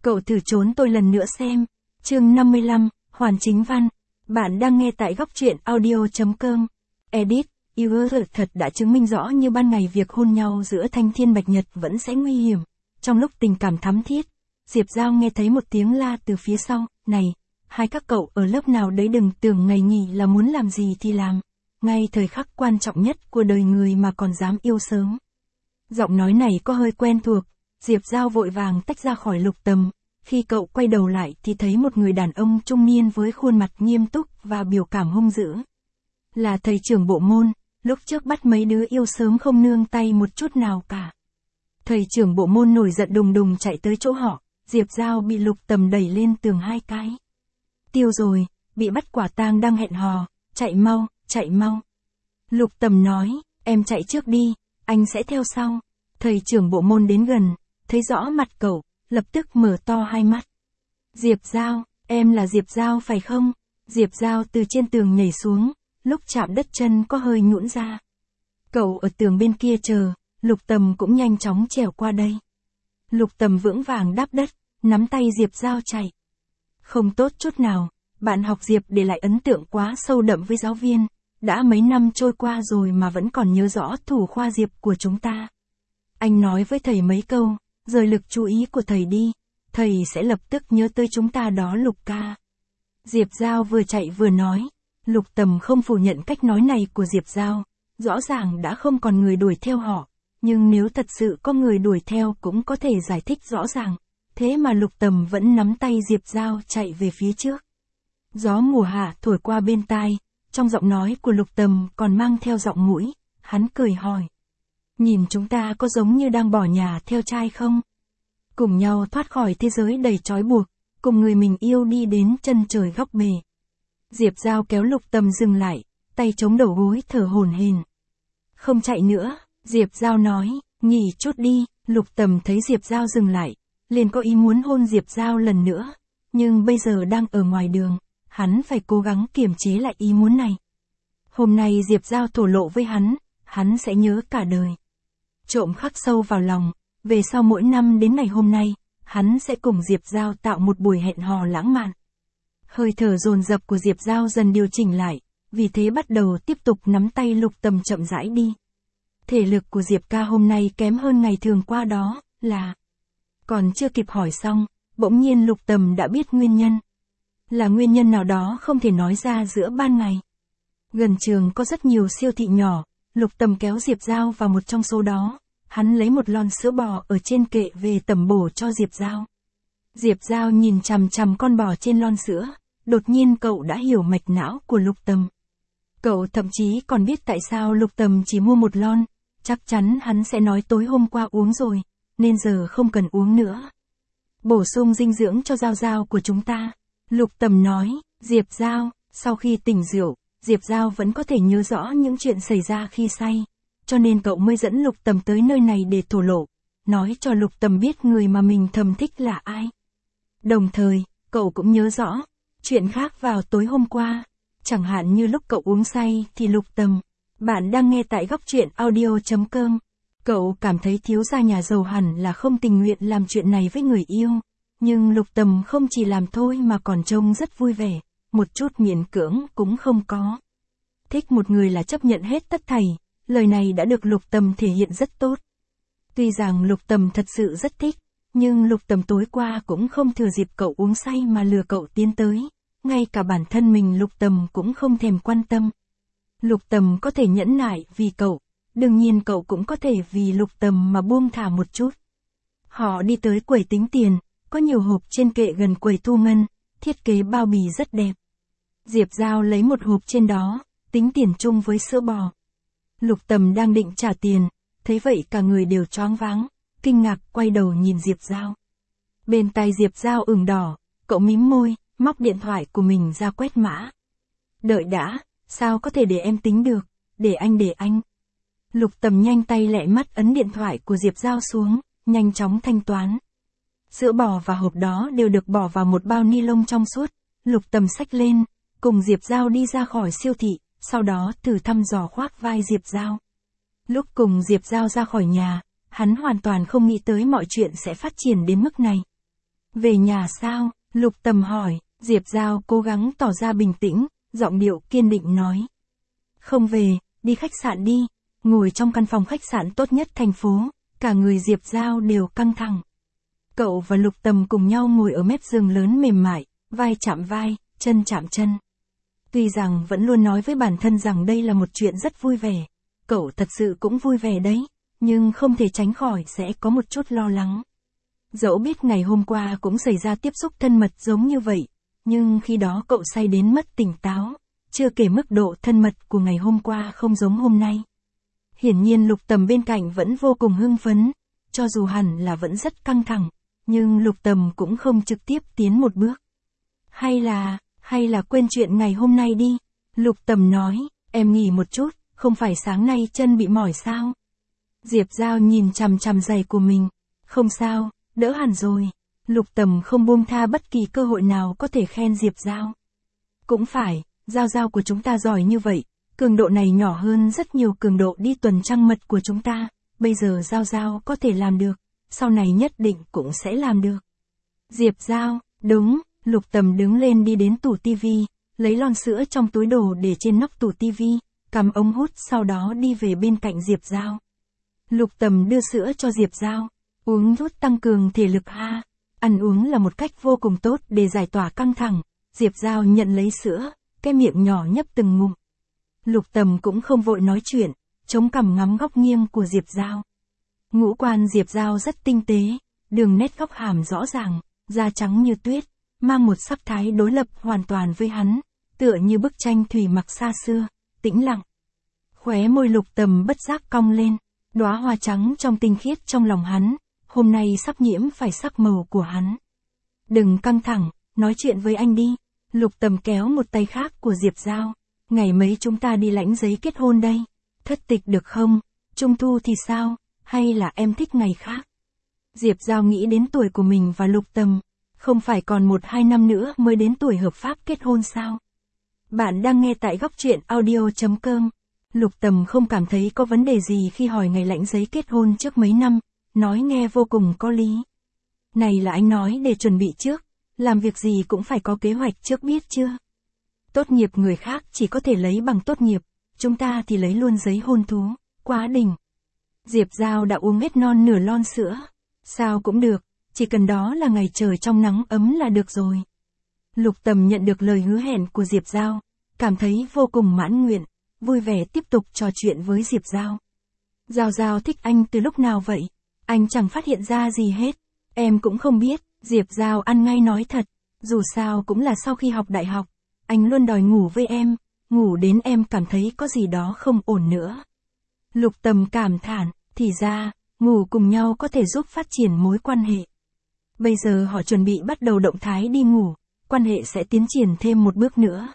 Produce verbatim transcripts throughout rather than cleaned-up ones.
Cậu thử trốn tôi lần nữa xem. Chương năm mươi lăm, Hoàn Chính Văn. Bạn đang nghe tại góc truyện audio.com. Edit, User thật đã chứng minh rõ như ban ngày việc hôn nhau giữa Thanh Thiên Bạch Nhật vẫn sẽ nguy hiểm. Trong lúc tình cảm thắm thiết, Diệp Giao nghe thấy một tiếng la từ phía sau. Này, hai các cậu ở lớp nào đấy đừng tưởng ngày nghỉ là muốn làm gì thì làm. Ngay thời khắc quan trọng nhất của đời người mà còn dám yêu sớm. Giọng nói này có hơi quen thuộc. Diệp Giao vội vàng tách ra khỏi Lục Tầm. Khi cậu quay đầu lại thì thấy một người đàn ông trung niên với khuôn mặt nghiêm túc và biểu cảm hung dữ. Là thầy trưởng bộ môn, lúc trước bắt mấy đứa yêu sớm không nương tay một chút nào cả. Thầy trưởng bộ môn nổi giận đùng đùng chạy tới chỗ họ, Diệp Giao bị Lục Tầm đẩy lên tường hai cái. Tiêu rồi, bị bắt quả tang đang hẹn hò, chạy mau, chạy mau. Lục Tầm nói, em chạy trước đi, anh sẽ theo sau. Thầy trưởng bộ môn đến gần, thấy rõ mặt cậu, lập tức mở to hai mắt. Diệp Giao, em là Diệp Giao phải không? Diệp Giao từ trên tường nhảy xuống, lúc chạm đất chân có hơi nhũn ra. Cậu ở tường bên kia chờ, Lục Tầm cũng nhanh chóng trèo qua đây. Lục Tầm vững vàng đáp đất, nắm tay Diệp Giao chạy. Không tốt chút nào, bạn học Diệp để lại ấn tượng quá sâu đậm với giáo viên. Đã mấy năm trôi qua rồi mà vẫn còn nhớ rõ thủ khoa Diệp của chúng ta. Anh nói với thầy mấy câu, rời lực chú ý của thầy đi, thầy sẽ lập tức nhớ tới chúng ta đó Lục ca. Diệp Giao vừa chạy vừa nói. Lục Tầm không phủ nhận cách nói này của Diệp Giao. Rõ ràng đã không còn người đuổi theo họ, nhưng nếu thật sự có người đuổi theo cũng có thể giải thích rõ ràng. Thế mà Lục Tầm vẫn nắm tay Diệp Giao chạy về phía trước. Gió mùa hạ thổi qua bên tai, trong giọng nói của Lục Tầm còn mang theo giọng mũi, hắn cười hỏi. Nhìn chúng ta có giống như đang bỏ nhà theo trai không? Cùng nhau thoát khỏi thế giới đầy trói buộc, cùng người mình yêu đi đến chân trời góc bể. Diệp Giao kéo Lục Tầm dừng lại, tay chống đầu gối thở hổn hển. Không chạy nữa, Diệp Giao nói, nghỉ chút đi. Lục Tầm thấy Diệp Giao dừng lại, liền có ý muốn hôn Diệp Giao lần nữa, nhưng bây giờ đang ở ngoài đường, hắn phải cố gắng kiềm chế lại ý muốn này. Hôm nay Diệp Giao thổ lộ với hắn, hắn sẽ nhớ cả đời. Trộm khắc sâu vào lòng, về sau mỗi năm đến ngày hôm nay, hắn sẽ cùng Diệp Giao tạo một buổi hẹn hò lãng mạn. Hơi thở dồn dập của Diệp Giao dần điều chỉnh lại, vì thế bắt đầu tiếp tục nắm tay Lục Tầm chậm rãi đi. Thể lực của Diệp ca hôm nay kém hơn ngày thường qua đó, là... Còn chưa kịp hỏi xong, bỗng nhiên Lục Tầm đã biết nguyên nhân. Là nguyên nhân nào đó không thể nói ra giữa ban ngày. Gần trường có rất nhiều siêu thị nhỏ, Lục Tầm kéo Diệp Giao vào một trong số đó. Hắn lấy một lon sữa bò ở trên kệ về tẩm bổ cho Diệp Giao. Diệp Giao nhìn chằm chằm con bò trên lon sữa, đột nhiên cậu đã hiểu mạch não của Lục Tầm. Cậu thậm chí còn biết tại sao Lục Tầm chỉ mua một lon, chắc chắn hắn sẽ nói tối hôm qua uống rồi, nên giờ không cần uống nữa. Bổ sung dinh dưỡng cho Giao Giao của chúng ta. Lục Tầm nói, Diệp Giao, sau khi tỉnh rượu, Diệp Giao vẫn có thể nhớ rõ những chuyện xảy ra khi say. Cho nên cậu mới dẫn Lục Tầm tới nơi này để thổ lộ, nói cho Lục Tầm biết người mà mình thầm thích là ai. Đồng thời, cậu cũng nhớ rõ, chuyện khác vào tối hôm qua, chẳng hạn như lúc cậu uống say thì Lục Tầm. Bạn đang nghe tại góc truyện audio.com. Cậu cảm thấy thiếu gia nhà giàu hẳn là không tình nguyện làm chuyện này với người yêu, nhưng Lục Tầm không chỉ làm thôi mà còn trông rất vui vẻ, một chút miễn cưỡng cũng không có. Thích một người là chấp nhận hết tất thảy. Lời này đã được Lục Tầm thể hiện rất tốt. Tuy rằng Lục Tầm thật sự rất thích, nhưng Lục Tầm tối qua cũng không thừa dịp cậu uống say mà lừa cậu tiến tới. Ngay cả bản thân mình Lục Tầm cũng không thèm quan tâm. Lục Tầm có thể nhẫn nại vì cậu, đương nhiên cậu cũng có thể vì Lục Tầm mà buông thả một chút. Họ đi tới quầy tính tiền, có nhiều hộp trên kệ gần quầy thu ngân, thiết kế bao bì rất đẹp. Diệp Giao lấy một hộp trên đó, tính tiền chung với sữa bò. Lục Tầm đang định trả tiền, thấy vậy cả người đều choáng váng, kinh ngạc quay đầu nhìn Diệp Giao. Bên tay Diệp Giao ửng đỏ, cậu mím môi, móc điện thoại của mình ra quét mã. Đợi đã, sao có thể để em tính được, để anh để anh. Lục Tầm nhanh tay lẹ mắt ấn điện thoại của Diệp Giao xuống, nhanh chóng thanh toán. Sữa bò và hộp đó đều được bỏ vào một bao ni lông trong suốt, Lục Tầm xách lên, cùng Diệp Giao đi ra khỏi siêu thị. Sau đó thử thăm dò khoác vai Diệp Giao. Lúc cùng Diệp Giao ra khỏi nhà, hắn hoàn toàn không nghĩ tới mọi chuyện sẽ phát triển đến mức này. Về nhà sao? Lục Tầm hỏi. Diệp Giao cố gắng tỏ ra bình tĩnh, giọng điệu kiên định nói. Không về, đi khách sạn đi. Ngồi trong căn phòng khách sạn tốt nhất thành phố, cả người Diệp Giao đều căng thẳng. Cậu và Lục Tầm cùng nhau ngồi ở mép giường lớn mềm mại, vai chạm vai, chân chạm chân. Tuy rằng vẫn luôn nói với bản thân rằng đây là một chuyện rất vui vẻ, cậu thật sự cũng vui vẻ đấy, nhưng không thể tránh khỏi sẽ có một chút lo lắng. Dẫu biết ngày hôm qua cũng xảy ra tiếp xúc thân mật giống như vậy, nhưng khi đó cậu say đến mất tỉnh táo, chưa kể mức độ thân mật của ngày hôm qua không giống hôm nay. Hiển nhiên Lục Tầm bên cạnh vẫn vô cùng hưng phấn, cho dù hẳn là vẫn rất căng thẳng, nhưng Lục Tầm cũng không trực tiếp tiến một bước. Hay là, hay là quên chuyện ngày hôm nay đi. Lục Tầm nói, em nghỉ một chút, không phải sáng nay chân bị mỏi sao? Diệp Giao nhìn chằm chằm giày của mình. Không sao, đỡ hẳn rồi. Lục Tầm không buông tha bất kỳ cơ hội nào có thể khen Diệp Giao. Cũng phải, Giao Giao của chúng ta giỏi như vậy, cường độ này nhỏ hơn rất nhiều cường độ đi tuần trăng mật của chúng ta, bây giờ Giao Giao có thể làm được, sau này nhất định cũng sẽ làm được. Diệp Giao, đúng. Lục Tầm đứng lên đi đến tủ tivi, lấy lon sữa trong túi đồ để trên nóc tủ tivi, cắm ống hút sau đó đi về bên cạnh Diệp Giao. Lục Tầm đưa sữa cho Diệp Giao, uống thuốc tăng cường thể lực ha. Ăn uống là một cách vô cùng tốt để giải tỏa căng thẳng. Diệp Giao nhận lấy sữa, cái miệng nhỏ nhấp từng ngụm. Lục Tầm cũng không vội nói chuyện, chống cằm ngắm góc nghiêng của Diệp Giao. Ngũ quan Diệp Giao rất tinh tế, đường nét góc hàm rõ ràng, da trắng như tuyết, mang một sắc thái đối lập hoàn toàn với hắn, tựa như bức tranh thủy mặc xa xưa, tĩnh lặng. Khóe môi Lục Tầm bất giác cong lên, đóa hoa trắng trong tinh khiết trong lòng hắn, hôm nay sắp nhiễm phải sắc màu của hắn. Đừng căng thẳng, nói chuyện với anh đi. Lục Tầm kéo một tay khác của Diệp Giao. Ngày mấy chúng ta đi lãnh giấy kết hôn đây? Thất tịch được không? Trung thu thì sao? Hay là em thích ngày khác? Diệp Giao nghĩ đến tuổi của mình và Lục Tầm. Không phải còn một hai năm nữa mới đến tuổi hợp pháp kết hôn sao? Bạn đang nghe tại góc truyện audio chấm com. Lục Tầm không cảm thấy có vấn đề gì khi hỏi ngày lãnh giấy kết hôn trước mấy năm, nói nghe vô cùng có lý. Này là anh nói để chuẩn bị trước, làm việc gì cũng phải có kế hoạch trước biết chưa? Tốt nghiệp người khác chỉ có thể lấy bằng tốt nghiệp, chúng ta thì lấy luôn giấy hôn thú, quá đỉnh. Diệp Giao đã uống hết non nửa lon sữa. Sao cũng được, chỉ cần đó là ngày trời trong nắng ấm là được rồi. Lục Tầm nhận được lời hứa hẹn của Diệp Giao, cảm thấy vô cùng mãn nguyện, vui vẻ tiếp tục trò chuyện với Diệp Giao. Giao Giao thích anh từ lúc nào vậy? Anh chẳng phát hiện ra gì hết. Em cũng không biết. Diệp Giao ăn ngay nói thật. Dù sao cũng là sau khi học đại học, anh luôn đòi ngủ với em, ngủ đến em cảm thấy có gì đó không ổn nữa. Lục Tầm cảm thản, thì ra, ngủ cùng nhau có thể giúp phát triển mối quan hệ. Bây giờ họ chuẩn bị bắt đầu động thái đi ngủ, quan hệ sẽ tiến triển thêm một bước nữa.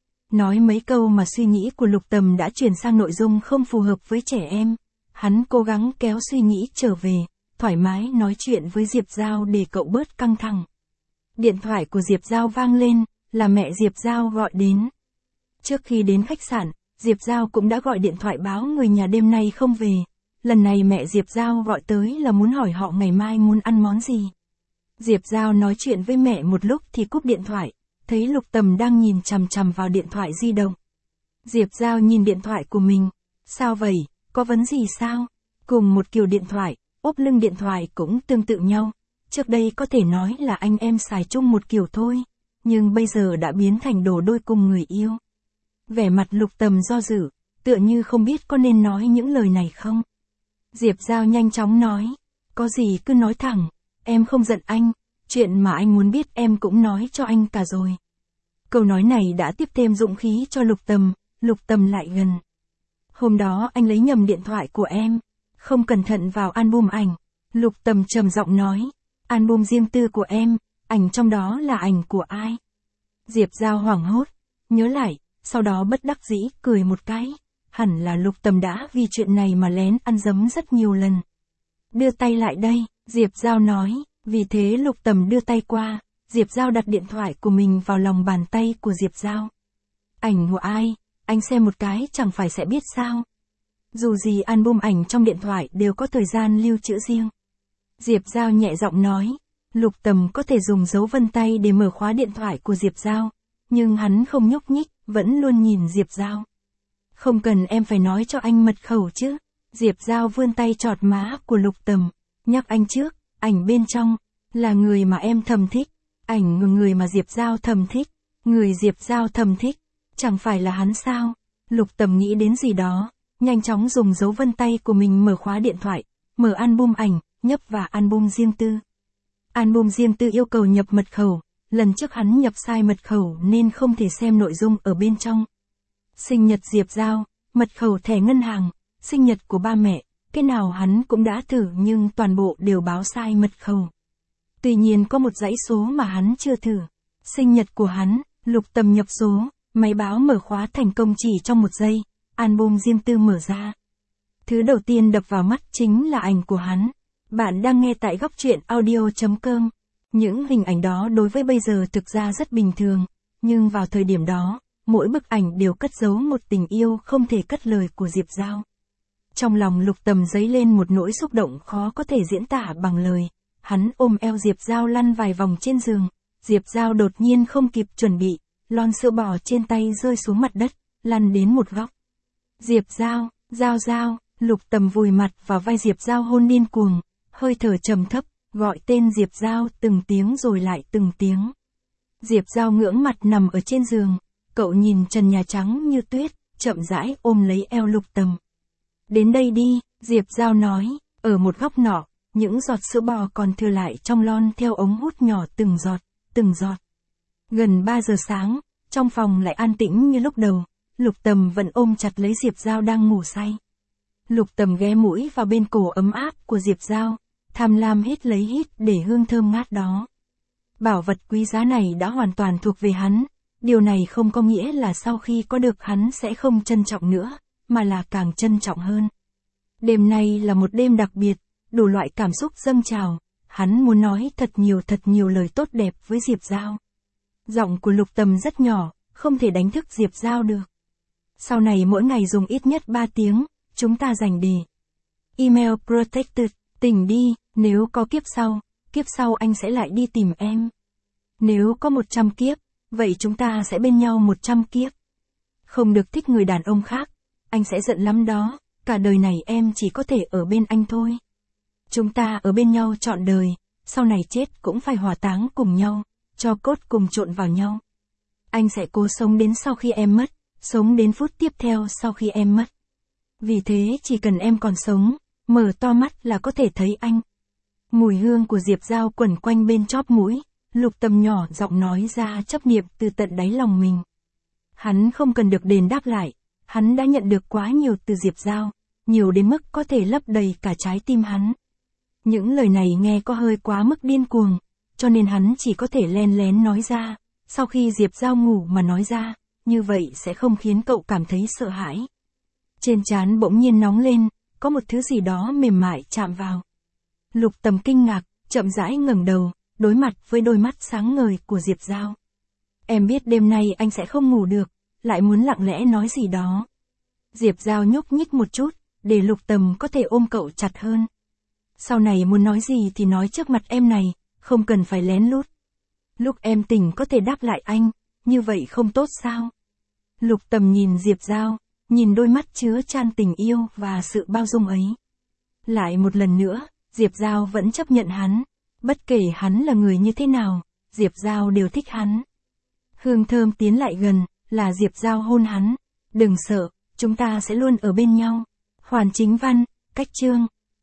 Nói mấy câu mà suy nghĩ của Lục Tầm đã chuyển sang nội dung không phù hợp với trẻ em. Hắn cố gắng kéo suy nghĩ trở về, thoải mái nói chuyện với Diệp Giao để cậu bớt căng thẳng. Điện thoại của Diệp Giao vang lên, là mẹ Diệp Giao gọi đến. Trước khi đến khách sạn, Diệp Giao cũng đã gọi điện thoại báo người nhà đêm nay không về. Lần này mẹ Diệp Giao gọi tới là muốn hỏi họ ngày mai muốn ăn món gì. Diệp Giao nói chuyện với mẹ một lúc thì cúp điện thoại, thấy Lục Tầm đang nhìn chằm chằm vào điện thoại di động. Diệp Giao nhìn điện thoại của mình. Sao vậy, có vấn gì sao? Cùng một kiểu điện thoại, ốp lưng điện thoại cũng tương tự nhau. Trước đây có thể nói là anh em xài chung một kiểu thôi, nhưng bây giờ đã biến thành đồ đôi cùng người yêu. Vẻ mặt Lục Tầm do dự, tựa như không biết có nên nói những lời này không. Diệp Giao nhanh chóng nói, có gì cứ nói thẳng, em không giận anh, chuyện mà anh muốn biết em cũng nói cho anh cả rồi. Câu nói này đã tiếp thêm dũng khí cho Lục Tầm, Lục Tầm lại gần. Hôm đó anh lấy nhầm điện thoại của em, không cẩn thận vào album ảnh. Lục Tầm trầm giọng nói, album riêng tư của em, ảnh trong đó là ảnh của ai? Diệp Giao hoảng hốt, nhớ lại, sau đó bất đắc dĩ cười một cái. Hẳn là Lục Tầm đã vì chuyện này mà lén ăn dấm rất nhiều lần. Đưa tay lại đây, Diệp Giao nói, vì thế Lục Tầm đưa tay qua, Diệp Giao đặt điện thoại của mình vào lòng bàn tay của Diệp Giao. Ảnh của ai? Anh xem một cái chẳng phải sẽ biết sao? Dù gì album ảnh trong điện thoại đều có thời gian lưu trữ riêng. Diệp Giao nhẹ giọng nói, Lục Tầm có thể dùng dấu vân tay để mở khóa điện thoại của Diệp Giao, nhưng hắn không nhúc nhích, vẫn luôn nhìn Diệp Giao. Không cần em phải nói cho anh mật khẩu chứ. Diệp Giao vươn tay chọt má của Lục Tầm, nhắc anh trước, ảnh bên trong, là người mà em thầm thích, ảnh người mà Diệp Giao thầm thích, người Diệp Giao thầm thích, chẳng phải là hắn sao? Lục Tầm nghĩ đến gì đó, nhanh chóng dùng dấu vân tay của mình mở khóa điện thoại, mở album ảnh, nhấp vào album riêng tư. Album riêng tư yêu cầu nhập mật khẩu, lần trước hắn nhập sai mật khẩu nên không thể xem nội dung ở bên trong. Sinh nhật Diệp Giao, mật khẩu thẻ ngân hàng, sinh nhật của ba mẹ, cái nào hắn cũng đã thử nhưng toàn bộ đều báo sai mật khẩu. Tuy nhiên có một dãy số mà hắn chưa thử. Sinh nhật của hắn, Lục Tầm nhập số, máy báo mở khóa thành công chỉ trong một giây, album riêng tư mở ra. Thứ đầu tiên đập vào mắt chính là ảnh của hắn. Bạn đang nghe tại góc truyện audio chấm com. Những hình ảnh đó đối với bây giờ thực ra rất bình thường, nhưng vào thời điểm đó, mỗi bức ảnh đều cất giấu một tình yêu không thể cất lời của Diệp Giao. Trong lòng Lục Tầm dấy lên một nỗi xúc động khó có thể diễn tả bằng lời. Hắn ôm eo Diệp Giao lăn vài vòng trên giường, Diệp Giao đột nhiên không kịp chuẩn bị, lon sữa bò trên tay rơi xuống mặt đất, lăn đến một góc. Diệp Giao, Giao Giao, Lục Tầm vùi mặt vào vai Diệp Giao hôn điên cuồng, hơi thở trầm thấp, gọi tên Diệp Giao từng tiếng rồi lại từng tiếng. Diệp Giao ngưỡng mặt nằm ở trên giường, cậu nhìn trần nhà trắng như tuyết, chậm rãi ôm lấy eo Lục Tầm. Đến đây đi, Diệp Giao nói, ở một góc nọ, những giọt sữa bò còn thừa lại trong lon theo ống hút nhỏ từng giọt, từng giọt. Gần ba giờ sáng, trong phòng lại an tĩnh như lúc đầu, Lục Tầm vẫn ôm chặt lấy Diệp Giao đang ngủ say. Lục Tầm ghé mũi vào bên cổ ấm áp của Diệp Giao, tham lam hít lấy hít để hương thơm ngát đó. Bảo vật quý giá này đã hoàn toàn thuộc về hắn, điều này không có nghĩa là sau khi có được hắn sẽ không trân trọng nữa, mà là càng trân trọng hơn. Đêm nay là một đêm đặc biệt, đủ loại cảm xúc dâng trào, hắn muốn nói thật nhiều thật nhiều lời tốt đẹp với Diệp Giao. Giọng của Lục Tầm rất nhỏ, không thể đánh thức Diệp Giao được. Sau này mỗi ngày dùng ít nhất ba tiếng, chúng ta dành để email protected, tỉnh đi, nếu có kiếp sau, kiếp sau anh sẽ lại đi tìm em. Nếu có một trăm kiếp, vậy chúng ta sẽ bên nhau một trăm kiếp. Không được thích người đàn ông khác, anh sẽ giận lắm đó, cả đời này em chỉ có thể ở bên anh thôi. Chúng ta ở bên nhau trọn đời, sau này chết cũng phải hỏa táng cùng nhau, cho cốt cùng trộn vào nhau. Anh sẽ cố sống đến sau khi em mất, sống đến phút tiếp theo sau khi em mất. Vì thế chỉ cần em còn sống, mở to mắt là có thể thấy anh. Mùi hương của Diệp Giao quẩn quanh bên chóp mũi, Lục Tầm nhỏ giọng nói ra chấp niệm từ tận đáy lòng mình. Hắn không cần được đền đáp lại, hắn đã nhận được quá nhiều từ Diệp Giao, nhiều đến mức có thể lấp đầy cả trái tim hắn. Những lời này nghe có hơi quá mức điên cuồng, cho nên hắn chỉ có thể len lén nói ra, sau khi Diệp Giao ngủ mà nói ra, như vậy sẽ không khiến cậu cảm thấy sợ hãi. Trên trán bỗng nhiên nóng lên, có một thứ gì đó mềm mại chạm vào. Lục Tầm kinh ngạc, chậm rãi ngẩng đầu, đối mặt với đôi mắt sáng ngời của Diệp Giao. Em biết đêm nay anh sẽ không ngủ được, lại muốn lặng lẽ nói gì đó. Diệp Giao nhúc nhích một chút, để Lục Tầm có thể ôm cậu chặt hơn. Sau này muốn nói gì thì nói trước mặt em này, không cần phải lén lút. Lúc em tỉnh có thể đáp lại anh, như vậy không tốt sao? Lục Tầm nhìn Diệp Giao, nhìn đôi mắt chứa chan tình yêu và sự bao dung ấy. Lại một lần nữa, Diệp Giao vẫn chấp nhận hắn, bất kể hắn là người như thế nào, Diệp Giao đều thích hắn. Hương thơm tiến lại gần, là Diệp Giao hôn hắn. Đừng sợ, chúng ta sẽ luôn ở bên nhau. Hoàn Chính Văn, cách chương.